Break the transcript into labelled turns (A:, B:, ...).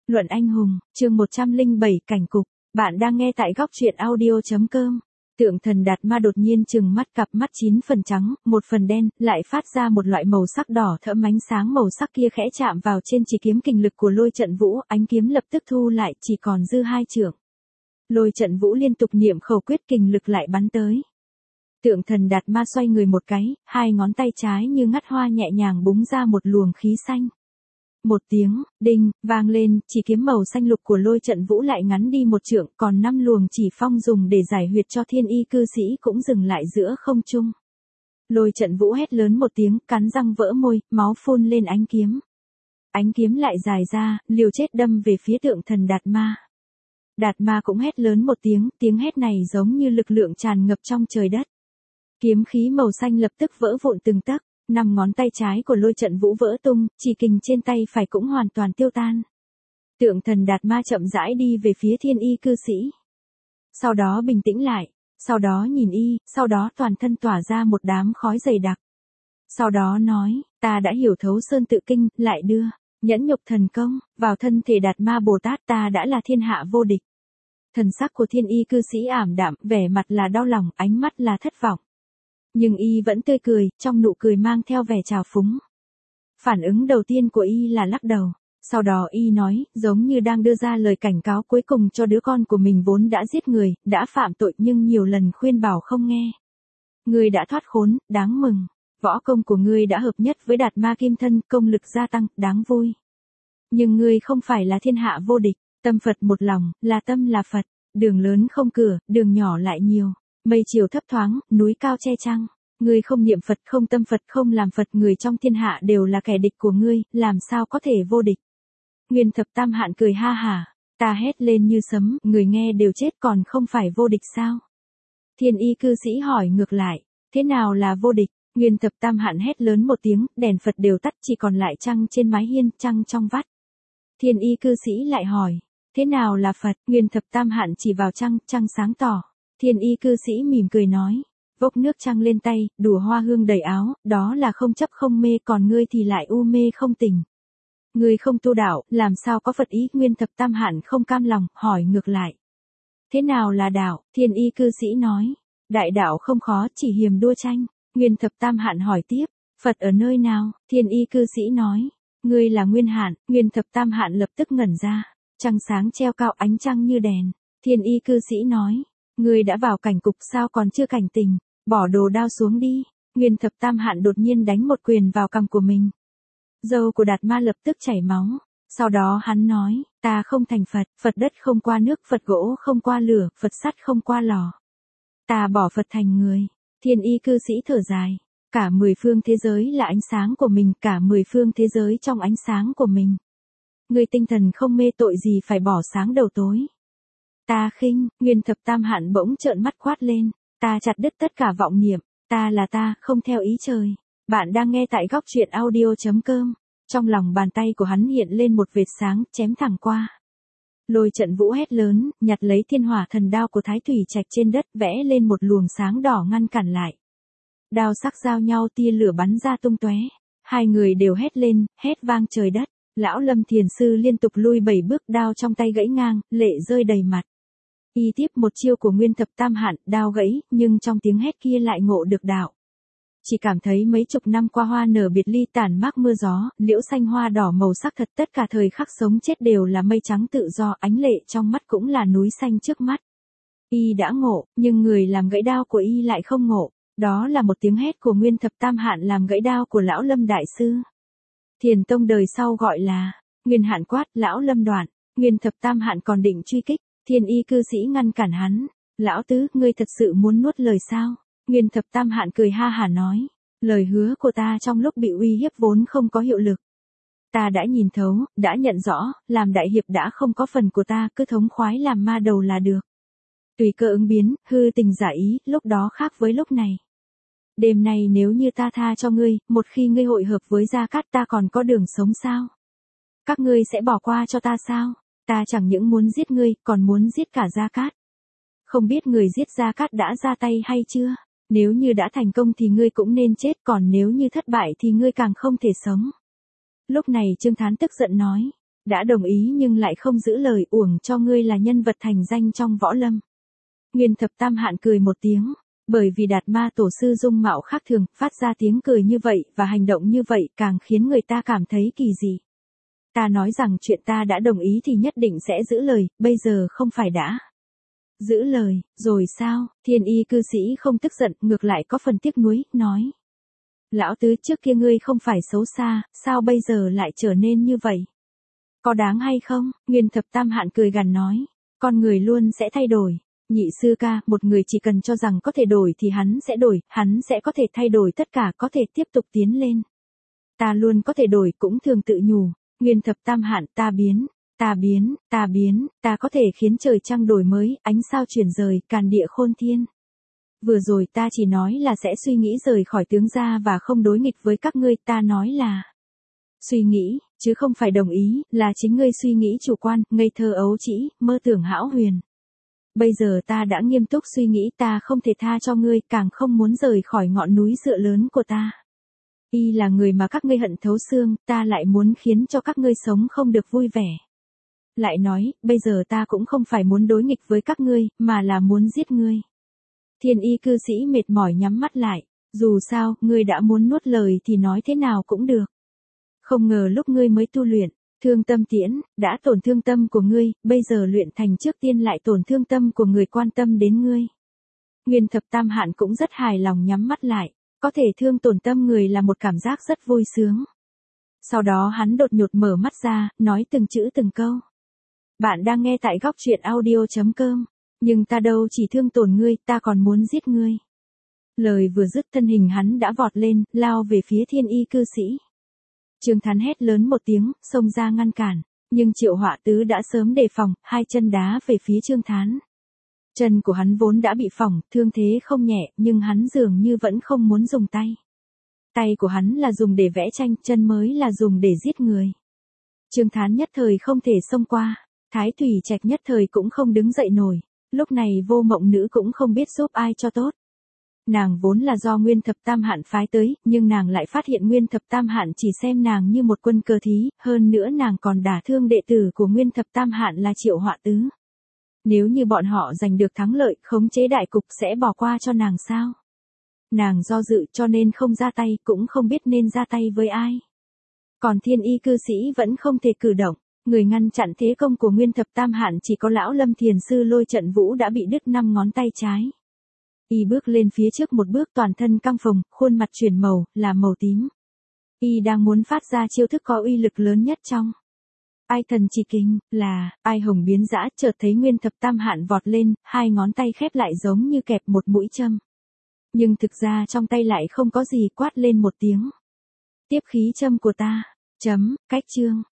A: Luận anh hùng, chương 107 cảnh cục. Bạn đang nghe tại góc truyện audio.com. Tượng thần Đạt Ma đột nhiên trừng mắt, cặp mắt 9 phần trắng, 1 phần đen, lại phát ra một loại màu sắc đỏ thẫm, ánh sáng màu sắc kia khẽ chạm vào trên chỉ kiếm kình lực của Lôi Trận Vũ, ánh kiếm lập tức thu lại, chỉ còn dư 2 trượng. Lôi Trận Vũ liên tục niệm khẩu quyết, kình lực lại bắn tới. Tượng thần Đạt Ma xoay người một cái, 2 ngón tay trái như ngắt hoa nhẹ nhàng búng ra một luồng khí xanh. Một tiếng, đinh, vang lên, chỉ kiếm màu xanh lục của Lôi Trận Vũ lại ngắn đi 1 trượng, còn 5 luồng chỉ phong dùng để giải huyệt cho thiên y cư sĩ cũng dừng lại giữa không trung. Lôi Trận Vũ hét lớn một tiếng, cắn răng vỡ môi, máu phun lên ánh kiếm. Ánh kiếm lại dài ra, liều chết đâm về phía tượng thần Đạt Ma. Đạt Ma cũng hét lớn một tiếng hét này giống như lực lượng tràn ngập trong trời đất. Kiếm khí màu xanh lập tức vỡ vụn từng tấc. 5 ngón tay trái của Lôi Trận Vũ vỡ tung, chỉ kình trên tay phải cũng hoàn toàn tiêu tan. Tượng thần Đạt Ma chậm rãi đi về phía thiên y cư sĩ. Sau đó bình tĩnh lại, sau đó nhìn y, sau đó toàn thân tỏa ra một đám khói dày đặc. Sau đó nói, ta đã hiểu thấu sơn tự kinh, lại đưa, nhẫn nhục thần công, vào thân thể Đạt Ma Bồ Tát, ta đã là thiên hạ vô địch. Thần sắc của thiên y cư sĩ ảm đạm, vẻ mặt là đau lòng, ánh mắt là thất vọng. Nhưng y vẫn tươi cười, trong nụ cười mang theo vẻ trào phúng. Phản ứng đầu tiên của y là lắc đầu. Sau đó y nói, giống như đang đưa ra lời cảnh cáo cuối cùng cho đứa con của mình vốn đã giết người, đã phạm tội nhưng nhiều lần khuyên bảo không nghe. Ngươi đã thoát khốn, đáng mừng. Võ công của ngươi đã hợp nhất với Đạt Ma kim thân, công lực gia tăng, đáng vui. Nhưng ngươi không phải là thiên hạ vô địch, tâm Phật một lòng, là tâm là Phật, đường lớn không cửa, đường nhỏ lại nhiều. Mây chiều thấp thoáng, núi cao che trăng. Ngươi không niệm Phật, không tâm Phật, không làm Phật, người trong thiên hạ đều là kẻ địch của ngươi, làm sao có thể vô địch. Nguyên Thập Tam Hạn cười ha hả, ta hét lên như sấm, người nghe đều chết còn không phải vô địch sao? Thiên y cư sĩ hỏi ngược lại, thế nào là vô địch? Nguyên Thập Tam Hạn hét lớn một tiếng, đèn Phật đều tắt, chỉ còn lại trăng trên mái hiên, trăng trong vắt. Thiên y cư sĩ lại hỏi, thế nào là Phật? Nguyên Thập Tam Hạn chỉ vào trăng, trăng sáng tỏ. Thiên y cư sĩ mỉm cười nói, vốc nước trăng lên tay, đùa hoa hương đầy áo, đó là không chấp không mê, còn ngươi thì lại u mê không tỉnh. Ngươi không tu đạo, làm sao có Phật ý? Nguyên Thập Tam Hạn không cam lòng, hỏi ngược lại. Thế nào là đạo? Thiên y cư sĩ nói, đại đạo không khó, chỉ hiềm đua tranh. Nguyên Thập Tam Hạn hỏi tiếp, Phật ở nơi nào? Thiên y cư sĩ nói, ngươi là Nguyên Hạn. Nguyên Thập Tam Hạn lập tức ngẩn ra, trăng sáng treo cao, ánh trăng như đèn. Thiên y cư sĩ nói, ngươi đã vào cảnh cục sao còn chưa cảnh tình, bỏ đồ đao xuống đi. Nguyên Thập Tam Hạn đột nhiên đánh một quyền vào cằm của mình. Râu của Đạt Ma lập tức chảy máu. Sau đó hắn nói, ta không thành Phật, Phật đất không qua nước, Phật gỗ không qua lửa, Phật sắt không qua lò. Ta bỏ Phật thành người. Thiên y cư sĩ thở dài, cả 10 phương thế giới là ánh sáng của mình, cả 10 phương thế giới trong ánh sáng của mình. Ngươi tinh thần không mê, tội gì phải bỏ sáng đầu tối. Ta khinh. Nguyên Thập Tam Hạn bỗng trợn mắt quát lên, ta chặt đứt tất cả vọng niệm, ta là ta, không theo ý trời. Bạn đang nghe tại góc truyện audio.com. Trong lòng bàn tay của hắn hiện lên một vệt sáng, chém thẳng qua. Lôi Trận Vũ hét lớn, nhặt lấy thiên hỏa thần đao của Thái Thủy Trạch trên đất, vẽ lên một luồng sáng đỏ ngăn cản lại. Đao sắc giao nhau, tia lửa bắn ra tung tóe. Hai người đều hét lên, hét vang trời đất. Lão Lâm Thiền Sư liên tục lui 7 bước, đao trong tay gãy ngang, lệ rơi đầy mặt. Y tiếp một chiêu của Nguyên Thập Tam Hạn, đao gãy, nhưng trong tiếng hét kia lại ngộ được đạo. Chỉ cảm thấy mấy chục năm qua hoa nở biệt ly, tàn mát mưa gió, liễu xanh hoa đỏ màu sắc thật, tất cả thời khắc sống chết đều là mây trắng tự do, ánh lệ trong mắt cũng là núi xanh trước mắt. Y đã ngộ, nhưng người làm gãy đao của y lại không ngộ. Đó là một tiếng hét của Nguyên Thập Tam Hạn làm gãy đao của Lão Lâm Đại Sư. Thiền tông đời sau gọi là Nguyên Hạn quát, Lão Lâm đoạn. Nguyên Thập Tam Hạn còn định truy kích. Thiên y cư sĩ ngăn cản hắn. Lão tứ, ngươi thật sự muốn nuốt lời sao? Nguyên Thập Tam Hạn cười ha hả nói. Lời hứa của ta trong lúc bị uy hiếp vốn không có hiệu lực. Ta đã nhìn thấu, đã nhận rõ, làm đại hiệp đã không có phần của ta, cứ thống khoái làm ma đầu là được. Tùy cơ ứng biến, hư tình giả ý, lúc đó khác với lúc này. Đêm nay nếu như ta tha cho ngươi, một khi ngươi hội hợp với Gia Cát, ta còn có đường sống sao? Các ngươi sẽ bỏ qua cho ta sao? Ta chẳng những muốn giết ngươi, còn muốn giết cả Gia Cát. Không biết người giết Gia Cát đã ra tay hay chưa? Nếu như đã thành công thì ngươi cũng nên chết, còn nếu như thất bại thì ngươi càng không thể sống. Lúc này Trương Thán tức giận nói, Đã đồng ý nhưng lại không giữ lời, uổng cho ngươi là nhân vật thành danh trong võ lâm. Nguyên Thập Tam Hạn cười một tiếng, bởi vì Đạt Ma tổ sư dung mạo khác thường, phát ra tiếng cười như vậy và hành động như vậy càng khiến người ta cảm thấy kỳ dị. Ta nói rằng chuyện ta đã đồng ý thì nhất định sẽ giữ lời, bây giờ không phải đã giữ lời, rồi sao? Thiên y cư sĩ không tức giận, ngược lại có phần tiếc nuối, nói. Lão tứ, trước kia ngươi không phải xấu xa, sao bây giờ lại trở nên như vậy? Có đáng hay không? Nguyên Thập Tam Hạn cười gằn nói. Con người luôn sẽ thay đổi. Nhị sư ca, một người chỉ cần cho rằng có thể đổi thì hắn sẽ có thể thay đổi tất cả, có thể tiếp tục tiến lên. Ta luôn có thể đổi, cũng thường tự nhủ. Nguyên Thập Tam Hạn, ta có thể khiến trời trăng đổi mới, ánh sao chuyển rời, càn địa khôn thiên. Vừa rồi ta chỉ nói là sẽ suy nghĩ rời khỏi tướng gia và không đối nghịch với các ngươi, ta nói là suy nghĩ, chứ không phải đồng ý, là chính ngươi suy nghĩ chủ quan, ngây thơ ấu trĩ, mơ tưởng hão huyền. Bây giờ ta đã nghiêm túc suy nghĩ, ta không thể tha cho ngươi, càng không muốn rời khỏi ngọn núi dựa lớn của ta. Y là người mà các ngươi hận thấu xương, ta lại muốn khiến cho các ngươi sống không được vui vẻ. Lại nói, bây giờ ta cũng không phải muốn đối nghịch với các ngươi, mà là muốn giết ngươi. Thiên y cư sĩ mệt mỏi nhắm mắt lại, dù sao, ngươi đã muốn nuốt lời thì nói thế nào cũng được. Không ngờ lúc ngươi mới tu luyện, thương tâm tiễn, đã tổn thương tâm của ngươi, bây giờ luyện thành trước tiên lại tổn thương tâm của người quan tâm đến ngươi. Nguyên Thập Tam Hạn cũng rất hài lòng nhắm mắt lại, có thể thương tổn tâm người là một cảm giác rất vui sướng. Sau đó hắn đột ngột mở mắt ra, nói từng chữ từng câu. Bạn đang nghe tại góc truyện audio.com, nhưng ta đâu chỉ thương tổn ngươi, ta còn muốn giết ngươi. Lời vừa dứt thân hình hắn đã vọt lên, lao về phía thiên y cư sĩ. Trương Thán hét lớn một tiếng, xông ra ngăn cản, nhưng Triệu Họa Tứ đã sớm đề phòng, hai chân đá về phía Trương Thán. Chân của hắn vốn đã bị phỏng, thương thế không nhẹ, nhưng hắn dường như vẫn không muốn dùng tay. Tay của hắn là dùng để vẽ tranh, chân mới là dùng để giết người. Trương Thán nhất thời không thể xông qua, Thái Thủy Trạch nhất thời cũng không đứng dậy nổi, lúc này Vô Mộng Nữ cũng không biết giúp ai cho tốt. Nàng vốn là do Nguyên Thập Tam Hạn phái tới, nhưng nàng lại phát hiện Nguyên Thập Tam Hạn chỉ xem nàng như một quân cờ thí, hơn nữa nàng còn đả thương đệ tử của Nguyên Thập Tam Hạn là Triệu Họa Tứ. Nếu như bọn họ giành được thắng lợi, khống chế đại cục sẽ bỏ qua cho nàng sao? Nàng do dự cho nên không ra tay, cũng không biết nên ra tay với ai. Còn thiên y cư sĩ vẫn không thể cử động, người ngăn chặn thế công của Nguyên Thập Tam Hạn chỉ có lão Lâm Thiền Sư Lôi Trận Vũ đã bị đứt 5 ngón tay trái. Y bước lên phía trước một bước, toàn thân căng phồng, khuôn mặt chuyển màu, là màu tím. Y đang muốn phát ra chiêu thức có uy lực lớn nhất trong Ai Thần Chỉ Kinh, là Ai Hồng biến dã, chợt thấy Nguyên Thập Tam Hạn vọt lên, hai ngón tay khép lại giống như kẹp một mũi châm. Nhưng thực ra trong tay lại không có gì, quát lên một tiếng. Tiếp khí châm của ta. Cách chương.